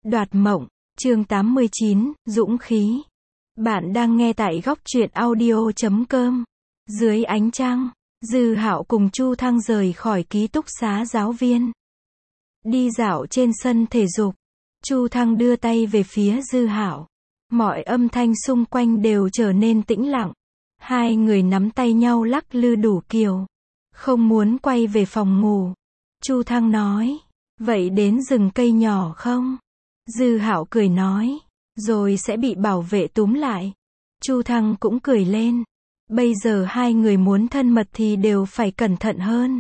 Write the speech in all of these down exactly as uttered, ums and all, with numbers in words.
Đoạt mộng, chương tám mươi chín, Dũng khí. Bạn đang nghe tại góc truyện audio chấm com. Dưới ánh trăng, Dư Hạo cùng Chu Thăng rời khỏi ký túc xá giáo viên. Đi dạo trên sân thể dục, Chu Thăng đưa tay về phía Dư Hạo. Mọi âm thanh xung quanh đều trở nên tĩnh lặng. Hai người nắm tay nhau lắc lư đủ kiểu. Không muốn quay về phòng ngủ. Chu Thăng nói, vậy đến rừng cây nhỏ không? Dư Hạo cười nói, rồi sẽ bị bảo vệ túm lại. Chu Thăng cũng cười lên. Bây giờ hai người muốn thân mật thì đều phải cẩn thận hơn.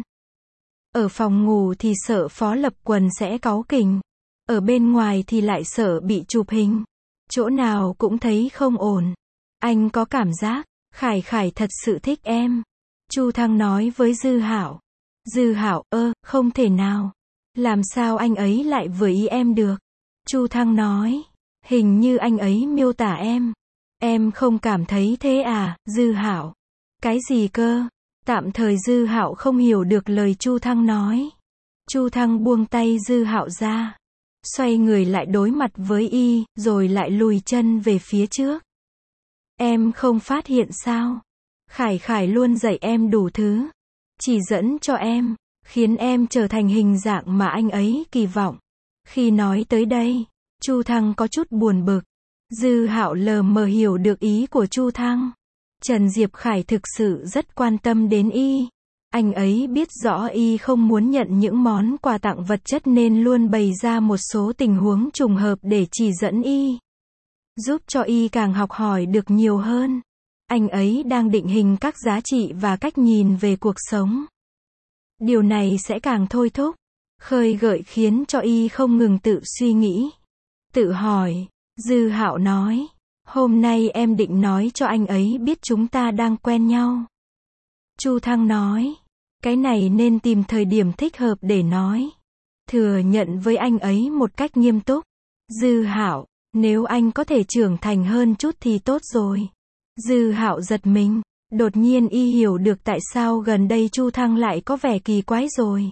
Ở phòng ngủ thì sợ Phó Lập Quần sẽ cáu kỉnh. Ở bên ngoài thì lại sợ bị chụp hình. Chỗ nào cũng thấy không ổn. Anh có cảm giác, Khải Khải thật sự thích em. Chu Thăng nói với Dư Hạo. Dư Hạo, ơ, không thể nào. Làm sao anh ấy lại vừa ý em được? Chu Thăng nói, hình như anh ấy miêu tả em. Em không cảm thấy thế à, Dư Hạo? Cái gì cơ? Tạm thời Dư Hạo không hiểu được lời Chu Thăng nói. Chu Thăng buông tay Dư Hạo ra, xoay người lại đối mặt với y, rồi lại lùi chân về phía trước. Em không phát hiện sao? Khải Khải luôn dạy em đủ thứ, chỉ dẫn cho em, khiến em trở thành hình dạng mà anh ấy kỳ vọng. Khi nói tới đây, Chu Thăng có chút buồn bực. Dư Hạo lờ mờ hiểu được ý của Chu Thăng. Trần Diệp Khải thực sự rất quan tâm đến y. Anh ấy biết rõ y không muốn nhận những món quà tặng vật chất nên luôn bày ra một số tình huống trùng hợp để chỉ dẫn y, giúp cho y càng học hỏi được nhiều hơn. Anh ấy đang định hình các giá trị và cách nhìn về cuộc sống. Điều này sẽ càng thôi thúc, khơi gợi khiến cho y không ngừng tự suy nghĩ, tự hỏi. Dư Hạo nói, hôm nay em định nói cho anh ấy biết chúng ta đang quen nhau. Chu Thăng nói, cái này nên tìm thời điểm thích hợp để nói. Thừa nhận với anh ấy một cách nghiêm túc. Dư Hạo, nếu anh có thể trưởng thành hơn chút thì tốt rồi. Dư Hạo giật mình, đột nhiên y hiểu được tại sao gần đây Chu Thăng lại có vẻ kỳ quái rồi.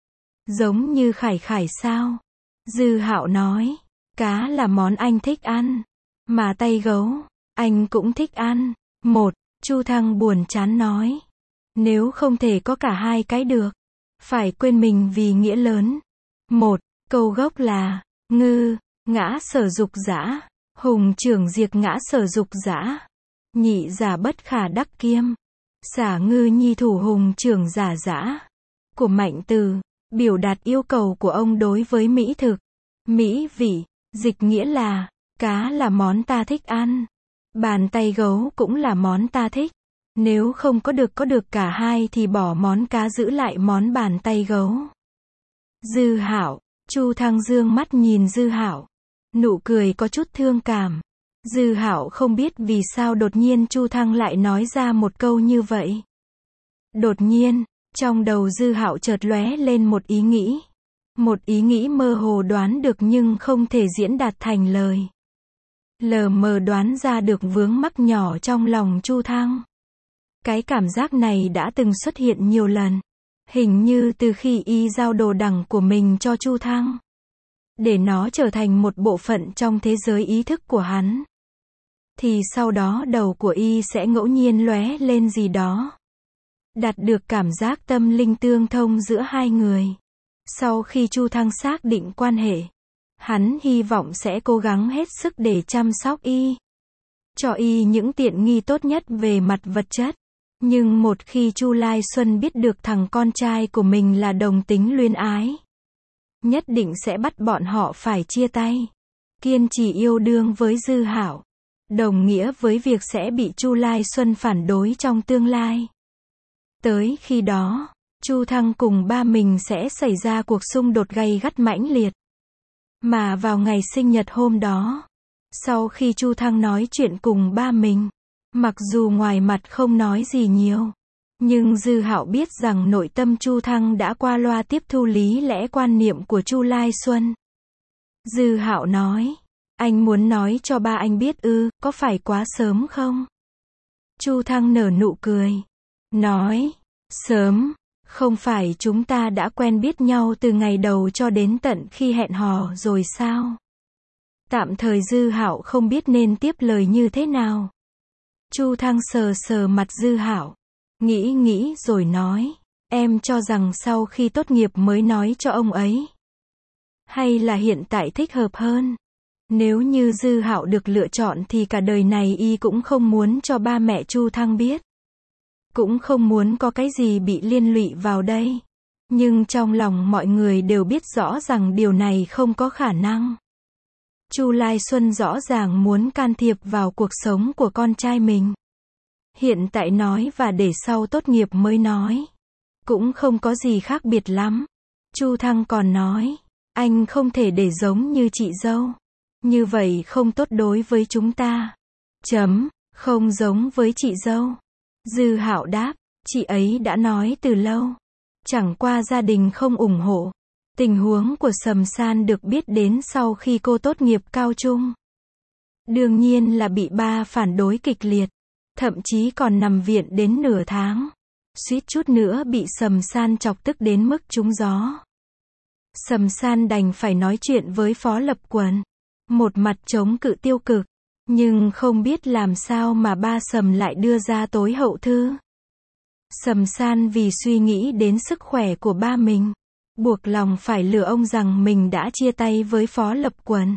Giống như Khải Khải sao? Dư Hạo nói, cá là món anh thích ăn, mà tay gấu, anh cũng thích ăn. Một, Chu Thăng buồn chán nói, nếu không thể có cả hai cái được, phải quên mình vì nghĩa lớn. Một, câu gốc là, ngư, ngã sở dục dã, hùng trưởng diệt ngã sở dục dã, nhị giả bất khả đắc kiêm, xả ngư nhi thủ hùng trưởng giả dã. Của Mạnh Từ, biểu đạt yêu cầu của ông đối với mỹ thực, mỹ vị. Dịch nghĩa là, cá là món ta thích ăn, bàn tay gấu cũng là món ta thích. Nếu không có được có được cả hai thì bỏ món cá giữ lại món bàn tay gấu. Dư Hạo, Chu Thăng dương mắt nhìn Dư Hạo, nụ cười có chút thương cảm. Dư Hạo không biết vì sao đột nhiên Chu Thăng lại nói ra một câu như vậy. Đột nhiên, trong đầu Dư Hạo chợt lóe lên một ý nghĩ. Một ý nghĩ mơ hồ đoán được nhưng không thể diễn đạt thành lời. Lờ mờ đoán ra được vướng mắc nhỏ trong lòng Chu Thăng. Cái cảm giác này đã từng xuất hiện nhiều lần. Hình như từ khi y giao đồ đẳng của mình cho Chu Thăng, để nó trở thành một bộ phận trong thế giới ý thức của hắn, thì sau đó đầu của y sẽ ngẫu nhiên lóe lên gì đó. Đạt được cảm giác tâm linh tương thông giữa hai người. Sau khi Chu Thăng xác định quan hệ, hắn hy vọng sẽ cố gắng hết sức để chăm sóc y, cho y những tiện nghi tốt nhất về mặt vật chất. Nhưng một khi Chu Lai Xuân biết được thằng con trai của mình là đồng tính luyến ái, nhất định sẽ bắt bọn họ phải chia tay. Kiên trì yêu đương với Dư Hạo, đồng nghĩa với việc sẽ bị Chu Lai Xuân phản đối trong tương lai. Tới khi đó, Chu Thăng cùng ba mình sẽ xảy ra cuộc xung đột gay gắt mãnh liệt. Mà vào ngày sinh nhật hôm đó, sau khi Chu Thăng nói chuyện cùng ba mình, mặc dù ngoài mặt không nói gì nhiều, nhưng Dư Hạo biết rằng nội tâm Chu Thăng đã qua loa tiếp thu lý lẽ quan niệm của Chu Lai Xuân. Dư Hạo nói, anh muốn nói cho ba anh biết ư, có phải quá sớm không? Chu Thăng nở nụ cười, nói, sớm. Không phải chúng ta đã quen biết nhau từ ngày đầu cho đến tận khi hẹn hò rồi sao? Tạm thời Dư Hạo không biết nên tiếp lời như thế nào. Chu Thăng sờ sờ mặt Dư Hạo, nghĩ nghĩ rồi nói, em cho rằng sau khi tốt nghiệp mới nói cho ông ấy. Hay là hiện tại thích hợp hơn? Nếu như Dư Hạo được lựa chọn thì cả đời này y cũng không muốn cho ba mẹ Chu Thăng biết. Cũng không muốn có cái gì bị liên lụy vào đây. Nhưng trong lòng mọi người đều biết rõ rằng điều này không có khả năng. Chu Lai Xuân rõ ràng muốn can thiệp vào cuộc sống của con trai mình. Hiện tại nói và để sau tốt nghiệp mới nói. Cũng không có gì khác biệt lắm. Chu Thăng còn nói, anh không thể để giống như chị dâu. Như vậy không tốt đối với chúng ta. Chấm, không giống với chị dâu. Dư Hạo đáp, chị ấy đã nói từ lâu. Chẳng qua gia đình không ủng hộ. Tình huống của Sầm San được biết đến sau khi cô tốt nghiệp cao trung. Đương nhiên là bị ba phản đối kịch liệt. Thậm chí còn nằm viện đến nửa tháng. Suýt chút nữa bị Sầm San chọc tức đến mức trúng gió. Sầm San đành phải nói chuyện với Phó Lập Quần. Một mặt chống cự tiêu cực. Nhưng không biết làm sao mà ba Sầm lại đưa ra tối hậu thư. Sầm San vì suy nghĩ đến sức khỏe của ba mình. Buộc lòng phải lừa ông rằng mình đã chia tay với Phó Lập Quần.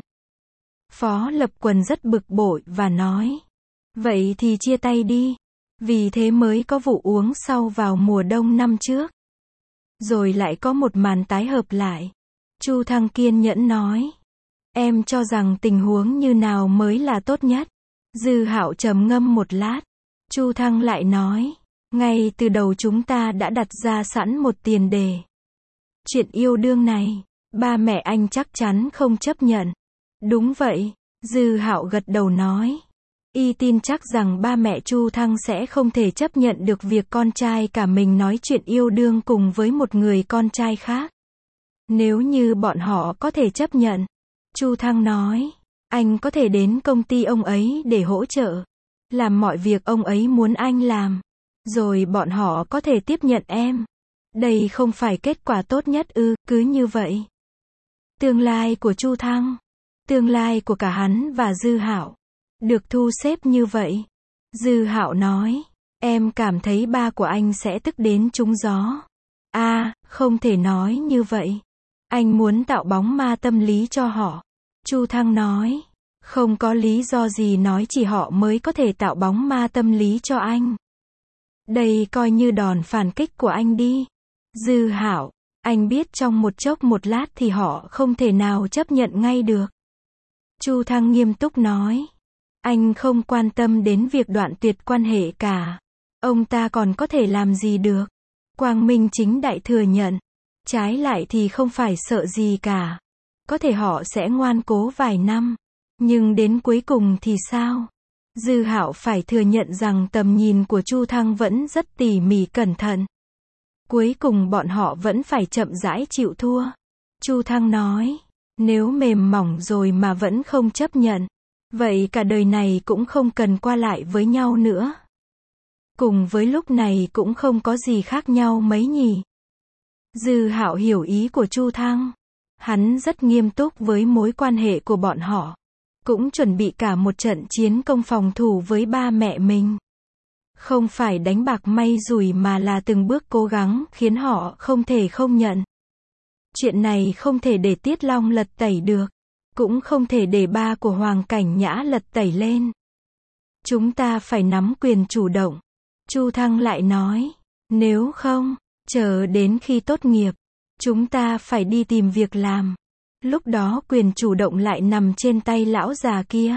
Phó Lập Quần rất bực bội và nói. Vậy thì chia tay đi. Vì thế mới có vụ uống sau vào mùa đông năm trước. Rồi lại có một màn tái hợp lại. Chu Thăng kiên nhẫn nói. Em cho rằng tình huống như nào mới là tốt nhất. Dư Hạo trầm ngâm một lát. Chu Thăng lại nói. Ngay từ đầu chúng ta đã đặt ra sẵn một tiền đề. Chuyện yêu đương này, ba mẹ anh chắc chắn không chấp nhận. Đúng vậy, Dư Hạo gật đầu nói. Y tin chắc rằng ba mẹ Chu Thăng sẽ không thể chấp nhận được việc con trai cả mình nói chuyện yêu đương cùng với một người con trai khác. Nếu như bọn họ có thể chấp nhận, Chu Thăng nói, anh có thể đến công ty ông ấy để hỗ trợ, làm mọi việc ông ấy muốn anh làm, rồi bọn họ có thể tiếp nhận em. Đây không phải kết quả tốt nhất ư? Cứ như vậy, tương lai của Chu Thăng, tương lai của cả hắn và Dư Hạo được thu xếp như vậy. Dư Hạo nói, em cảm thấy ba của anh sẽ tức đến trúng gió. A, à, không thể nói như vậy. Anh muốn tạo bóng ma tâm lý cho họ. Chu Thăng nói, không có lý do gì nói chỉ họ mới có thể tạo bóng ma tâm lý cho anh. Đây coi như đòn phản kích của anh đi. Dư Hạo, anh biết trong một chốc một lát thì họ không thể nào chấp nhận ngay được. Chu Thăng nghiêm túc nói, anh không quan tâm đến việc đoạn tuyệt quan hệ cả. Ông ta còn có thể làm gì được? Quang minh chính đại thừa nhận. Trái lại thì không phải sợ gì cả. Có thể họ sẽ ngoan cố vài năm. Nhưng đến cuối cùng thì sao? Dư Hạo phải thừa nhận rằng tầm nhìn của Chu Thăng vẫn rất tỉ mỉ cẩn thận. Cuối cùng bọn họ vẫn phải chậm rãi chịu thua. Chu Thăng nói, nếu mềm mỏng rồi mà vẫn không chấp nhận, vậy cả đời này cũng không cần qua lại với nhau nữa. Cùng với lúc này cũng không có gì khác nhau mấy nhỉ. Dư Hạo hiểu ý của Chu Thăng. Hắn rất nghiêm túc với mối quan hệ của bọn họ. Cũng chuẩn bị cả một trận chiến công phòng thủ với ba mẹ mình. Không phải đánh bạc may rủi mà là từng bước cố gắng khiến họ không thể không nhận. Chuyện này không thể để Tiết Long lật tẩy được. Cũng không thể để ba của Hoàng Cảnh Nhã lật tẩy lên. Chúng ta phải nắm quyền chủ động. Chu Thăng lại nói, nếu không, chờ đến khi tốt nghiệp, chúng ta phải đi tìm việc làm. Lúc đó quyền chủ động lại nằm trên tay lão già kia.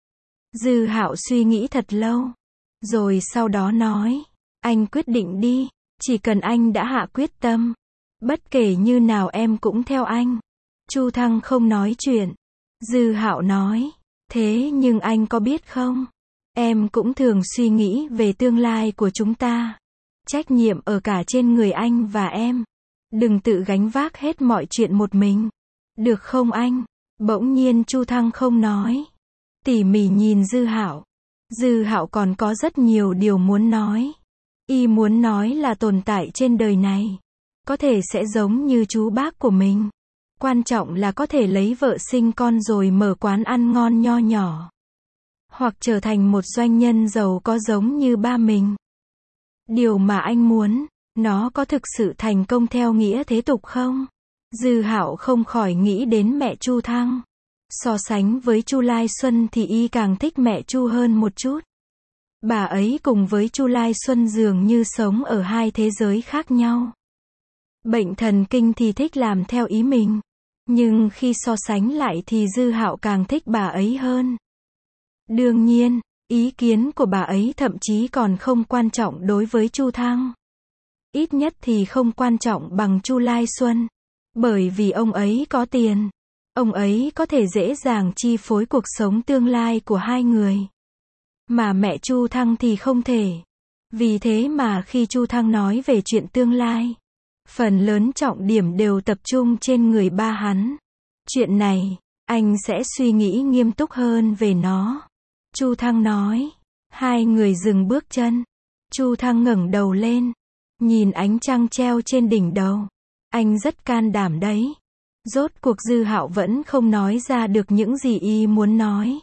Dư Hạo suy nghĩ thật lâu. Rồi sau đó nói, anh quyết định đi, chỉ cần anh đã hạ quyết tâm. Bất kể như nào em cũng theo anh. Chu Thăng không nói chuyện. Dư Hạo nói, thế nhưng anh có biết không? Em cũng thường suy nghĩ về tương lai của chúng ta. Trách nhiệm ở cả trên người anh và em. Đừng tự gánh vác hết mọi chuyện một mình. Được không anh? Bỗng nhiên Chu Thăng không nói. Tỉ mỉ nhìn Dư Hạo. Dư Hạo còn có rất nhiều điều muốn nói. Y muốn nói là tồn tại trên đời này. Có thể sẽ giống như chú bác của mình. quan trọng là có thể lấy vợ sinh con rồi mở quán ăn ngon nho nhỏ. Hoặc trở thành một doanh nhân giàu có giống như ba mình. Điều mà anh muốn, nó có thực sự thành công theo nghĩa thế tục không? Dư Hạo không khỏi nghĩ đến mẹ Chu Thăng. So sánh với Chu Lai Xuân thì y càng thích mẹ Chu hơn một chút. Bà ấy cùng với Chu Lai Xuân dường như sống ở hai thế giới khác nhau. Bệnh thần kinh thì thích làm theo ý mình. Nhưng khi so sánh lại thì Dư Hạo càng thích bà ấy hơn. Đương nhiên, ý kiến của bà ấy thậm chí còn không quan trọng đối với Chu Thăng. Ít nhất thì không quan trọng bằng Chu Lai Xuân. Bởi vì ông ấy có tiền. Ông ấy có thể dễ dàng chi phối cuộc sống tương lai của hai người. Mà mẹ Chu Thăng thì không thể. Vì thế mà khi Chu Thăng nói về chuyện tương lai, phần lớn trọng điểm đều tập trung trên người ba hắn. Chuyện này, anh sẽ suy nghĩ nghiêm túc hơn về nó. Chu Thăng nói. Hai người dừng bước chân. Chu Thăng ngẩng đầu lên. Nhìn ánh trăng treo trên đỉnh đầu. Anh rất can đảm đấy. Rốt cuộc Dư Hạo vẫn không nói ra được những gì y muốn nói.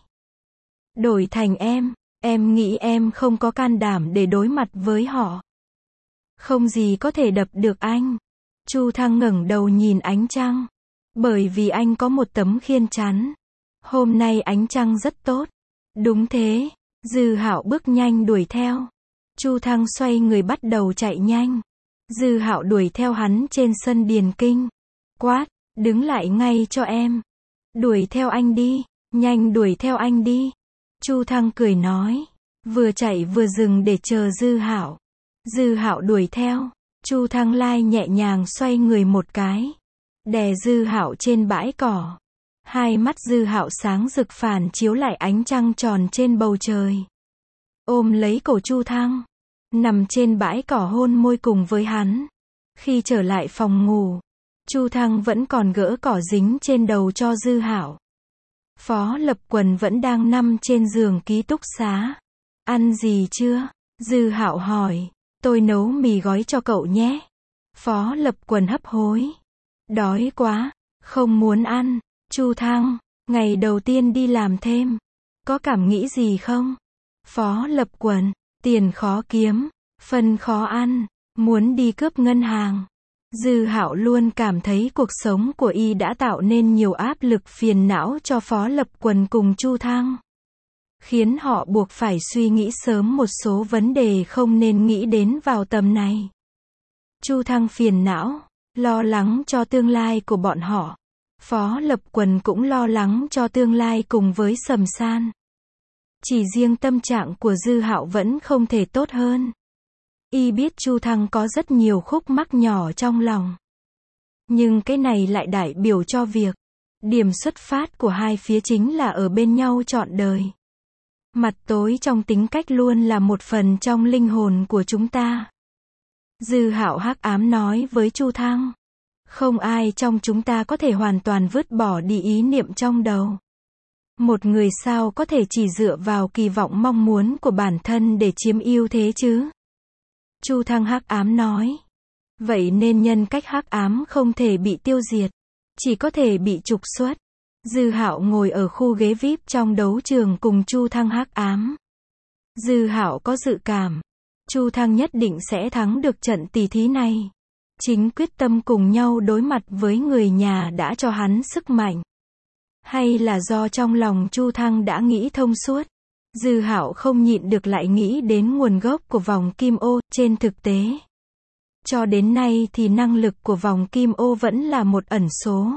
Đổi thành em, em nghĩ em không có can đảm để đối mặt với họ. Không gì có thể đập được anh. Chu Thăng ngẩng đầu nhìn ánh trăng. Bởi vì anh có một tấm khiên chắn. Hôm nay ánh trăng rất tốt. Đúng thế. Dư Hạo bước nhanh đuổi theo. Chu Thăng xoay người bắt đầu chạy nhanh. Dư Hạo đuổi theo hắn trên sân điền kinh. Quát, đứng lại ngay cho em. Đuổi theo anh đi, nhanh đuổi theo anh đi. Chu Thăng cười nói, vừa chạy vừa dừng để chờ Dư Hạo. Dư Hạo đuổi theo. Chu Thăng Lai nhẹ nhàng xoay người một cái, đè Dư Hạo trên bãi cỏ. Hai mắt Dư Hạo sáng rực phản chiếu lại ánh trăng tròn trên bầu trời. Ôm lấy cổ Chu Thăng, nằm trên bãi cỏ hôn môi cùng với hắn. Khi trở lại phòng ngủ, Chu Thăng vẫn còn gỡ cỏ dính trên đầu cho Dư Hạo. Phó Lập Quần vẫn đang nằm trên giường ký túc xá. Ăn gì chưa? Dư Hạo hỏi. Tôi nấu mì gói cho cậu nhé. Phó Lập Quần hấp hối. Đói quá, không muốn ăn. Chu Thăng, ngày đầu tiên đi làm thêm, có cảm nghĩ gì không? Phó Lập Quần, tiền khó kiếm, phân khó ăn, muốn đi cướp ngân hàng. Dư Hạo luôn cảm thấy cuộc sống của y đã tạo nên nhiều áp lực phiền não cho Phó Lập Quần cùng Chu Thăng, khiến họ buộc phải suy nghĩ sớm một số vấn đề không nên nghĩ đến vào tầm này. Chu Thăng phiền não, lo lắng cho tương lai của bọn họ. Phó Lập Quần cũng lo lắng cho tương lai cùng với Sầm San. Chỉ riêng tâm trạng của Dư Hạo vẫn không thể tốt hơn. Y biết Chu Thăng có rất nhiều khúc mắc nhỏ trong lòng. Nhưng cái này lại đại biểu cho việc, điểm xuất phát của hai phía chính là ở bên nhau trọn đời. Mặt tối trong tính cách luôn là một phần trong linh hồn của chúng ta. Dư Hạo hắc ám nói với Chu Thăng. Không ai trong chúng ta có thể hoàn toàn vứt bỏ đi ý niệm trong đầu. Một người sao có thể chỉ dựa vào kỳ vọng mong muốn của bản thân để chiếm ưu thế chứ? Chu Thăng hắc ám nói. Vậy nên nhân cách hắc ám không thể bị tiêu diệt, chỉ có thể bị trục xuất. Dư Hạo ngồi ở khu ghế vi ai pi trong đấu trường cùng Chu Thăng hắc ám. Dư Hạo có dự cảm, Chu Thăng nhất định sẽ thắng được trận tỷ thí này. Chính quyết tâm cùng nhau đối mặt với người nhà đã cho hắn sức mạnh. Hay là do trong lòng Chu Thăng đã nghĩ thông suốt? Dư Hạo không nhịn được lại nghĩ đến nguồn gốc của vòng kim ô. Trên thực tế, cho đến nay thì năng lực của vòng kim ô vẫn là một ẩn số.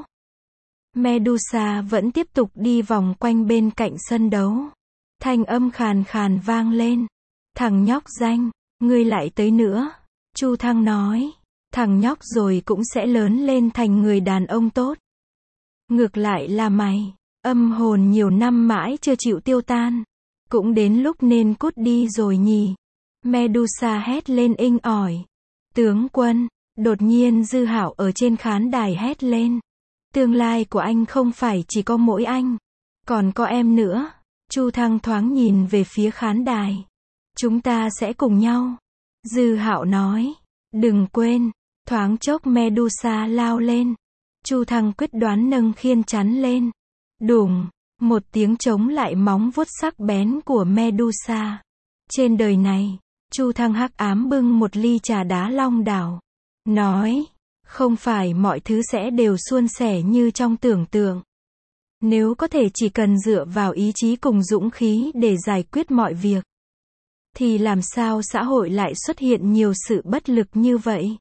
Medusa vẫn tiếp tục đi vòng quanh bên cạnh sân đấu. Thanh âm khàn khàn vang lên. Thằng nhóc danh, ngươi lại tới nữa. Chu Thăng nói. Thằng nhóc rồi cũng sẽ lớn lên thành người đàn ông tốt. Ngược lại là mày, âm hồn nhiều năm mãi chưa chịu tiêu tan. Cũng đến lúc nên cút đi rồi nhỉ. Medusa hét lên inh ỏi. Tướng quân, đột nhiên Dư Hạo ở trên khán đài hét lên. Tương lai của anh không phải chỉ có mỗi anh, còn có em nữa. Chu Thăng thoáng nhìn về phía khán đài. Chúng ta sẽ cùng nhau. Dư Hạo nói. Đừng quên. Thoáng chốc Medusa lao lên. Chu Thăng quyết đoán nâng khiên chắn lên. Đùng, một tiếng chống lại móng vuốt sắc bén của Medusa. Trên đời này, Chu Thăng hắc ám bưng một ly trà đá long đảo. Nói, không phải mọi thứ sẽ đều suôn sẻ như trong tưởng tượng. Nếu có thể chỉ cần dựa vào ý chí cùng dũng khí để giải quyết mọi việc, thì làm sao xã hội lại xuất hiện nhiều sự bất lực như vậy?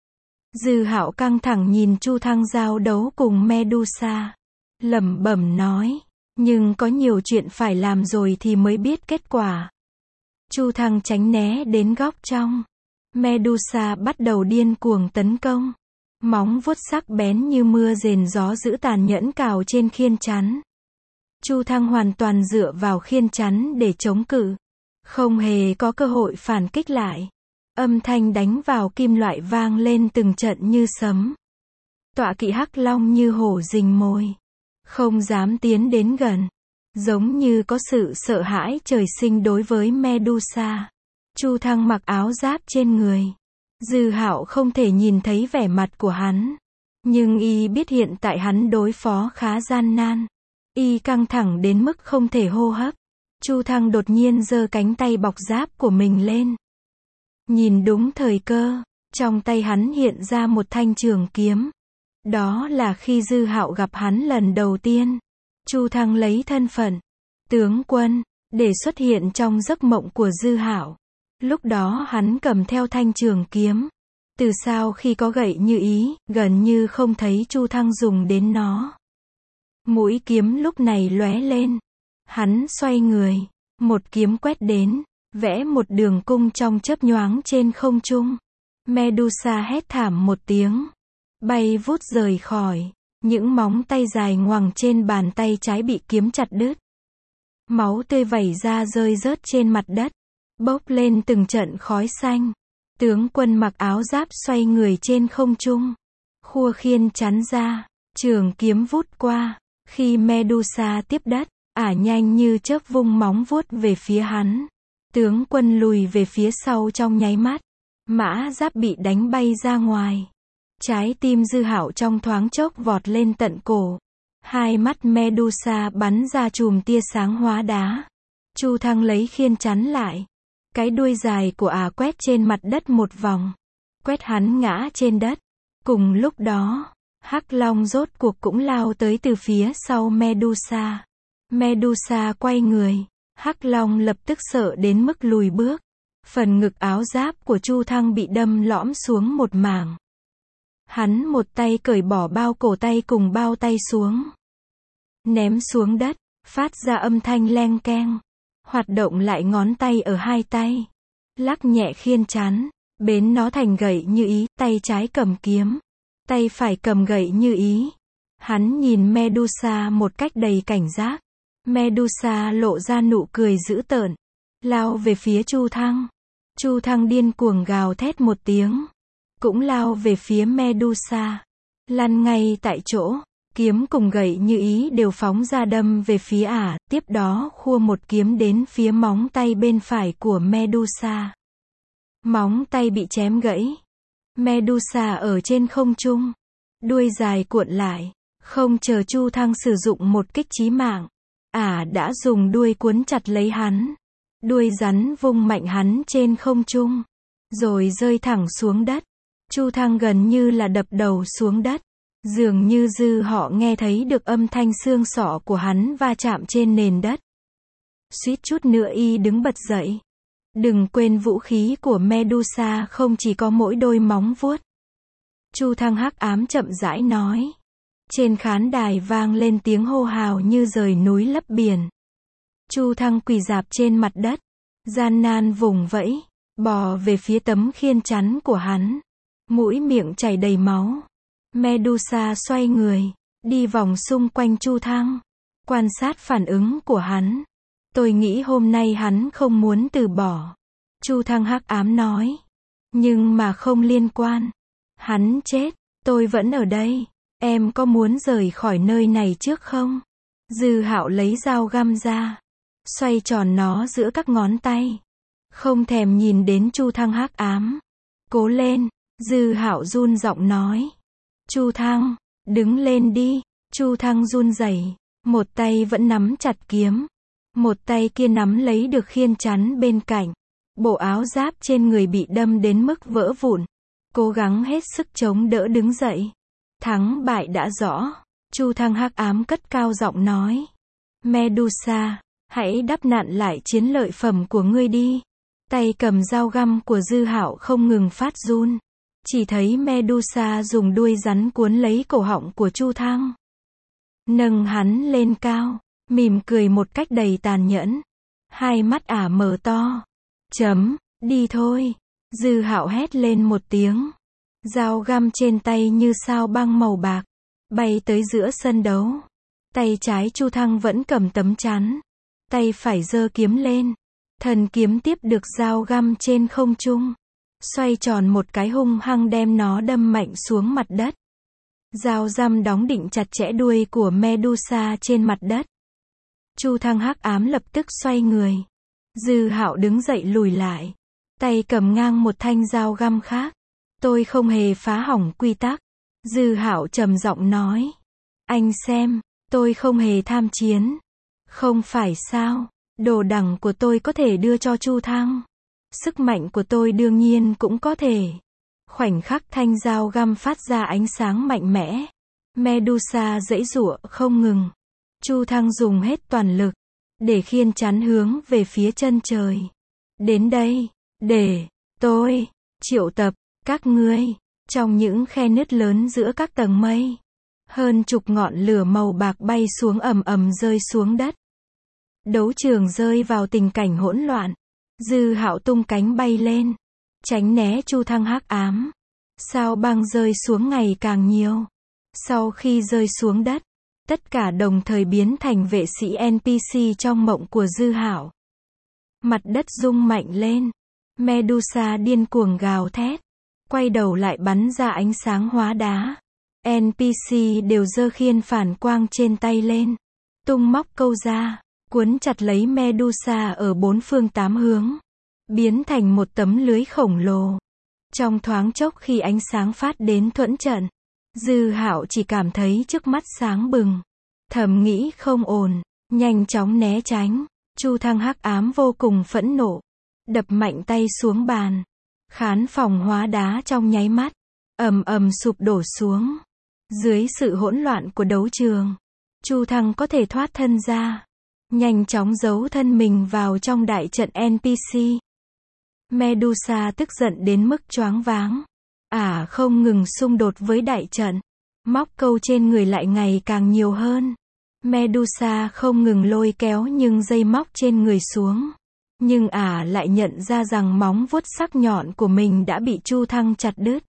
Dư Hạo căng thẳng nhìn Chu Thăng giao đấu cùng Medusa. Lẩm bẩm nói, nhưng có nhiều chuyện phải làm rồi thì mới biết kết quả. Chu Thăng tránh né đến góc trong. Medusa bắt đầu điên cuồng tấn công. Móng vuốt sắc bén như mưa rền gió dữ tàn nhẫn cào trên khiên chắn. Chu Thăng hoàn toàn dựa vào khiên chắn để chống cự. Không hề có cơ hội phản kích lại. Âm thanh đánh vào kim loại vang lên từng trận như sấm. Tọa kỵ hắc long như hổ rình mồi. Không dám tiến đến gần. Giống như có sự sợ hãi trời sinh đối với Medusa. Chu Thăng mặc áo giáp trên người. Dư Hạo không thể nhìn thấy vẻ mặt của hắn. Nhưng y biết hiện tại hắn đối phó khá gian nan. Y căng thẳng đến mức không thể hô hấp. Chu Thăng đột nhiên giơ cánh tay bọc giáp của mình lên. Nhìn đúng thời cơ, trong tay hắn hiện ra một thanh trường kiếm. Đó là khi Dư Hạo gặp hắn lần đầu tiên. Chu Thăng lấy thân phận tướng quân để xuất hiện trong giấc mộng của Dư Hạo. Lúc đó hắn cầm theo thanh trường kiếm. Từ sau khi có gậy như ý, gần như không thấy Chu Thăng dùng đến nó. Mũi kiếm lúc này lóe lên. Hắn xoay người, một kiếm quét đến, vẽ một đường cung trong chớp nhoáng trên không trung. Medusa hét thảm một tiếng, bay vút rời khỏi. Những móng tay dài ngoằng trên bàn tay trái bị kiếm chặt đứt. Máu tươi vẩy ra rơi rớt trên mặt đất, bốc lên từng trận khói xanh. Tướng quân mặc áo giáp xoay người trên không trung. Khua khiên chắn ra, trường kiếm vút qua. Khi Medusa tiếp đất, ả nhanh như chớp vung móng vuốt về phía hắn. Tướng quân lùi về phía sau trong nháy mắt. Mã giáp bị đánh bay ra ngoài. Trái tim Dư Hạo trong thoáng chốc vọt lên tận cổ. Hai mắt Medusa bắn ra chùm tia sáng hóa đá. Chu Thăng lấy khiên chắn lại. Cái đuôi dài của ả quét trên mặt đất một vòng. Quét hắn ngã trên đất. Cùng lúc đó, hắc long rốt cuộc cũng lao tới từ phía sau Medusa. Medusa quay người. Hắc long lập tức sợ đến mức lùi bước. Phần ngực áo giáp của Chu Thăng bị đâm lõm xuống một mảng. Hắn một tay cởi bỏ bao cổ tay cùng bao tay xuống. Ném xuống đất, phát ra âm thanh leng keng. Hoạt động lại ngón tay ở hai tay. Lắc nhẹ khiên chắn, bến nó thành gậy như ý, tay trái cầm kiếm. Tay phải cầm gậy như ý. Hắn nhìn Medusa một cách đầy cảnh giác. Medusa lộ ra nụ cười dữ tợn. Lao về phía Chu Thăng. Chu Thăng điên cuồng gào thét một tiếng. Cũng lao về phía Medusa. Lăn ngay tại chỗ. Kiếm cùng gậy như ý đều phóng ra đâm về phía ả. Tiếp đó khua một kiếm đến phía móng tay bên phải của Medusa. Móng tay bị chém gãy. Medusa ở trên không trung. Đuôi dài cuộn lại. Không chờ Chu Thăng sử dụng một kích chí mạng. Ả đã dùng đuôi cuốn chặt lấy hắn. Đuôi rắn vung mạnh hắn trên không trung. Rồi rơi thẳng xuống đất. Chu Thăng gần như là đập đầu xuống đất. Dường như Dư họ nghe thấy được âm thanh xương sọ của hắn va chạm trên nền đất. Suýt chút nữa y đứng bật dậy. Đừng quên vũ khí của Medusa không chỉ có mỗi đôi móng vuốt. Chu Thăng hắc ám chậm rãi nói. Trên khán đài vang lên tiếng hô hào như rời núi lấp biển. Chu Thăng quỳ rạp trên mặt đất. Gian nan vùng vẫy. Bò về phía tấm khiên chắn của hắn. Mũi miệng chảy đầy máu. Medusa xoay người. Đi vòng xung quanh Chu Thăng. Quan sát phản ứng của hắn. Tôi nghĩ hôm nay hắn không muốn từ bỏ. Chu Thăng hắc ám nói. Nhưng mà không liên quan. Hắn chết. Tôi vẫn ở đây. Em có muốn rời khỏi nơi này trước không? Dư Hạo lấy dao găm ra. Xoay tròn nó giữa các ngón tay. Không thèm nhìn đến Chu Thăng hắc ám. Cố lên. Dư Hạo run giọng nói. Chu Thăng, Đứng lên đi. Chu Thăng run rẩy, một tay vẫn nắm chặt kiếm, một tay kia nắm lấy được khiên chắn bên cạnh. Bộ áo giáp trên người bị đâm đến mức vỡ vụn, cố gắng hết sức chống đỡ đứng dậy. Thắng bại đã rõ. Chu Thăng hắc ám cất cao giọng nói. Medusa, hãy đắp nặn lại chiến lợi phẩm của ngươi đi. Tay cầm dao găm của Dư Hạo không ngừng phát run. Chỉ thấy Medusa dùng đuôi rắn cuốn lấy cổ họng của Chu Thăng. Nâng hắn lên cao, mỉm cười một cách đầy tàn nhẫn. Hai mắt ả mở to. Chấm, đi thôi. Dư Hạo hét lên một tiếng. Dao găm trên tay như sao băng màu bạc, bay tới giữa sân đấu. Tay trái Chu Thăng vẫn cầm tấm chắn. Tay phải giơ kiếm lên. Thần kiếm tiếp được dao găm trên không trung. Xoay tròn một cái hung hăng đem nó đâm mạnh xuống mặt đất. Dao găm đóng định chặt chẽ đuôi của Medusa trên mặt đất. Chu Thăng hắc ám lập tức xoay người. Dư Hạo đứng dậy lùi lại. Tay cầm ngang một thanh dao găm khác. Tôi không hề phá hỏng quy tắc. Dư Hạo trầm giọng nói. Anh xem, tôi không hề tham chiến. Không phải sao, đồ đằng của tôi có thể đưa cho Chu Thăng. Sức mạnh của tôi đương nhiên cũng có thể. Khoảnh khắc thanh dao găm phát ra ánh sáng mạnh mẽ. Medusa giãy giụa không ngừng. Chu Thăng dùng hết toàn lực, để khiên chắn hướng về phía chân trời. Đến đây, để tôi triệu tập các ngươi. Trong những khe nứt lớn giữa các tầng mây, hơn chục ngọn lửa màu bạc bay xuống ầm ầm rơi xuống đất. Đấu trường rơi vào tình cảnh hỗn loạn. Dư Hạo tung cánh bay lên, tránh né Chu Thăng hắc ám. Sao băng rơi xuống ngày càng nhiều. Sau khi rơi xuống đất, tất cả đồng thời biến thành vệ sĩ en pê xê trong mộng của Dư Hạo. Mặt đất rung mạnh lên. Medusa điên cuồng gào thét, quay đầu lại bắn ra ánh sáng hóa đá. en pê xê đều giơ khiên phản quang trên tay lên, tung móc câu ra, cuốn chặt lấy Medusa ở bốn phương tám hướng, biến thành một tấm lưới khổng lồ. Trong thoáng chốc khi ánh sáng phát đến thuẫn trận, Dư Hạo chỉ cảm thấy trước mắt sáng bừng, thầm nghĩ không ổn, nhanh chóng né tránh. Chu Thăng hắc ám vô cùng phẫn nộ, đập mạnh tay xuống bàn. Khán phòng hóa đá trong nháy mắt ầm ầm sụp đổ xuống. Dưới sự hỗn loạn của đấu trường, Chu Thăng có thể thoát thân ra, nhanh chóng giấu thân mình vào trong đại trận en pê xê. Medusa tức giận đến mức choáng váng. Ả à, không ngừng xung đột với đại trận, móc câu trên người lại ngày càng nhiều hơn. Medusa không ngừng lôi kéo nhưng dây móc trên người xuống. Nhưng Ả à lại nhận ra rằng móng vuốt sắc nhọn của mình đã bị Chu Thăng chặt đứt.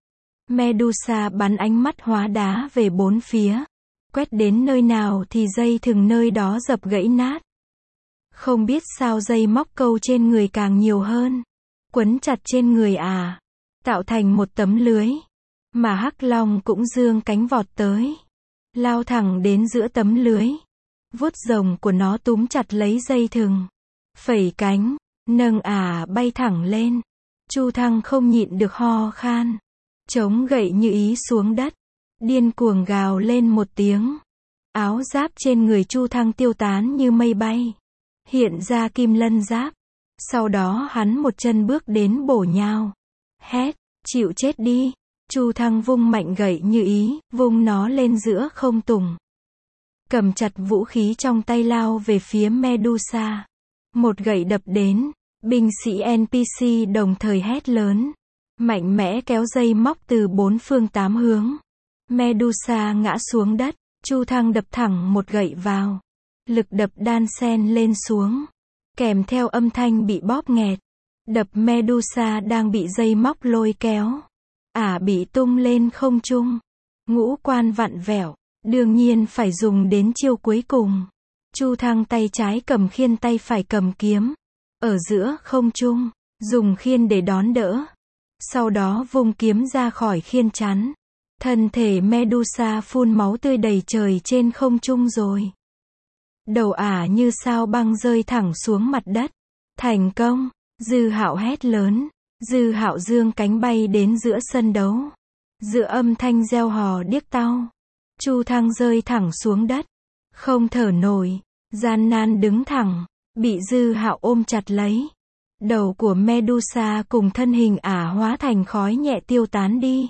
Medusa bắn ánh mắt hóa đá về bốn phía. Quét đến nơi nào thì dây thừng nơi đó dập gãy nát. Không biết sao dây móc câu trên người càng nhiều hơn, quấn chặt trên người Ả à, tạo thành một tấm lưới. Mà Hắc Long cũng dương cánh vọt tới, lao thẳng đến giữa tấm lưới. Vuốt rồng của nó túm chặt lấy dây thừng, phẩy cánh, nâng Ả à bay thẳng lên. Chu Thăng không nhịn được ho khan, chống gậy như ý xuống đất, điên cuồng gào lên một tiếng. Áo giáp trên người Chu Thăng tiêu tán như mây bay, hiện ra kim lân giáp. Sau đó hắn một chân bước đến bổ nhào, hét, chịu chết đi. Chu Thăng vung mạnh gậy như ý, vung nó lên giữa không trung, cầm chặt vũ khí trong tay lao về phía Medusa. Một gậy đập đến, binh sĩ en pê xê đồng thời hét lớn, mạnh mẽ kéo dây móc từ bốn phương tám hướng. Medusa ngã xuống đất, Chu Thăng đập thẳng một gậy vào. Lực đập đan xen lên xuống, kèm theo âm thanh bị bóp nghẹt. Đập Medusa đang bị dây móc lôi kéo. Ả à bị tung lên không trung, ngũ quan vặn vẹo, đương nhiên phải dùng đến chiêu cuối cùng. Chu Thăng tay trái cầm khiên, tay phải cầm kiếm, ở giữa không trung, dùng khiên để đón đỡ. Sau đó vung kiếm ra khỏi khiên chắn. Thân thể Medusa phun máu tươi đầy trời trên không trung rồi. Đầu Ả như sao băng rơi thẳng xuống mặt đất. Thành công! Dư Hạo hét lớn. Dư Hạo dương cánh bay đến giữa sân đấu. Giữa âm thanh reo hò điếc tai, Chu Thăng rơi thẳng xuống đất, không thở nổi, gian nan đứng thẳng, bị Dư Hạo ôm chặt lấy. Đầu của Medusa cùng thân hình ả hóa thành khói nhẹ tiêu tán đi.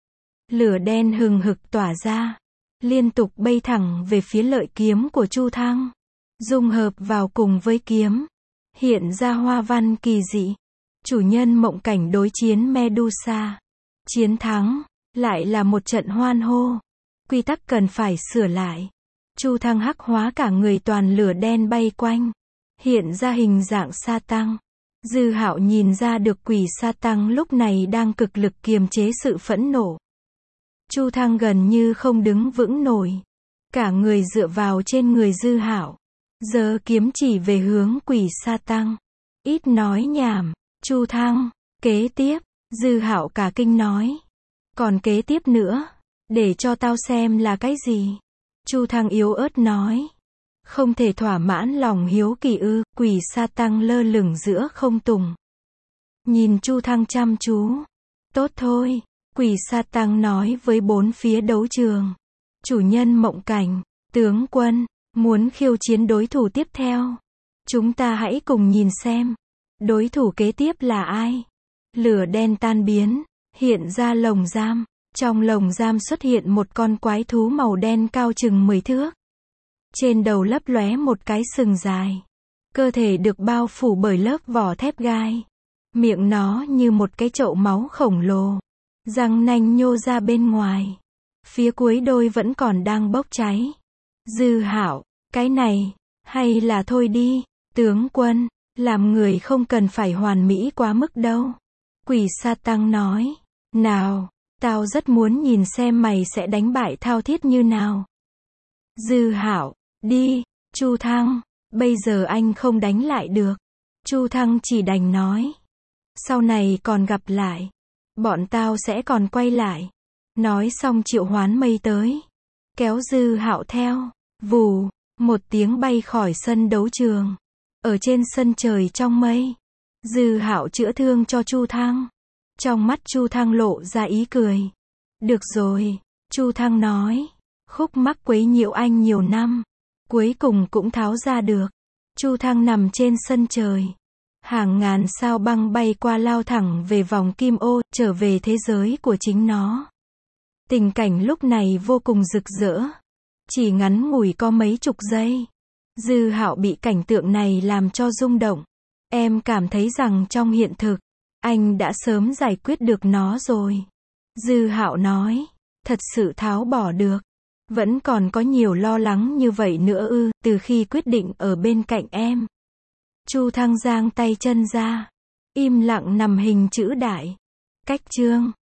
Lửa đen hừng hực tỏa ra, liên tục bay thẳng về phía lợi kiếm của Chu Thăng, dung hợp vào cùng với kiếm, hiện ra hoa văn kỳ dị. Chủ nhân mộng cảnh đối chiến Medusa, chiến thắng, lại là một trận hoan hô. Quy tắc cần phải sửa lại. Chu Thăng hắc hóa cả người toàn lửa đen bay quanh, hiện ra hình dạng sa tăng. Dư Hạo nhìn ra được quỷ sa tăng lúc này đang cực lực kiềm chế sự phẫn nộ. Chu Thăng gần như không đứng vững nổi, cả người dựa vào trên người Dư Hạo, giơ kiếm chỉ về hướng quỷ sa tăng. Ít nói nhảm, Chu Thăng, kế tiếp. Dư Hạo cả kinh nói, còn kế tiếp nữa, để cho tao xem là cái gì. Chu Thăng yếu ớt nói, không thể thỏa mãn lòng hiếu kỳ ư? Quỷ sa tăng lơ lửng giữa không trung, nhìn Chu Thăng chăm chú. Tốt thôi, quỷ sa tăng nói với bốn phía đấu trường. Chủ nhân mộng cảnh, tướng quân, muốn khiêu chiến đối thủ tiếp theo. Chúng ta hãy cùng nhìn xem, đối thủ kế tiếp là ai. Lửa đen tan biến, hiện ra lồng giam. Trong lồng giam xuất hiện một con quái thú màu đen cao chừng mười thước. Trên đầu lấp lóe một cái sừng dài. Cơ thể được bao phủ bởi lớp vỏ thép gai. Miệng nó như một cái chậu máu khổng lồ. Răng nanh nhô ra bên ngoài. Phía cuối đôi vẫn còn đang bốc cháy. Dư Hạo, cái này, hay là thôi đi, tướng quân, làm người không cần phải hoàn mỹ quá mức đâu. Quỷ sa tăng nói, nào, tao rất muốn nhìn xem mày sẽ đánh bại Thao Thiết như nào. Dư Hạo, đi. Chu Thăng, bây giờ anh không đánh lại được. Chu Thăng chỉ đành nói, sau này còn gặp lại, bọn tao sẽ còn quay lại. Nói xong triệu hoán mây tới, kéo Dư Hạo theo. Vù, một tiếng bay khỏi sân đấu trường. Ở trên sân trời trong mây, Dư Hạo chữa thương cho Chu Thăng. Trong mắt Chu Thăng lộ ra ý cười. Được rồi, Chu Thăng nói, khúc mắc quấy nhiễu anh nhiều năm, cuối cùng cũng tháo ra được. Chu Thăng nằm trên sân trời. Hàng ngàn sao băng bay qua lao thẳng về vòng kim ô, trở về thế giới của chính nó. Tình cảnh lúc này vô cùng rực rỡ. Chỉ ngắn ngủi có mấy chục giây. Dư Hạo bị cảnh tượng này làm cho rung động. Em cảm thấy rằng trong hiện thực, anh đã sớm giải quyết được nó rồi. Dư Hạo nói, thật sự tháo bỏ được. Vẫn còn có nhiều lo lắng như vậy nữa ư? Từ khi quyết định ở bên cạnh em. Chu Thăng giang tay chân ra, im lặng nằm hình chữ đại. Cách chương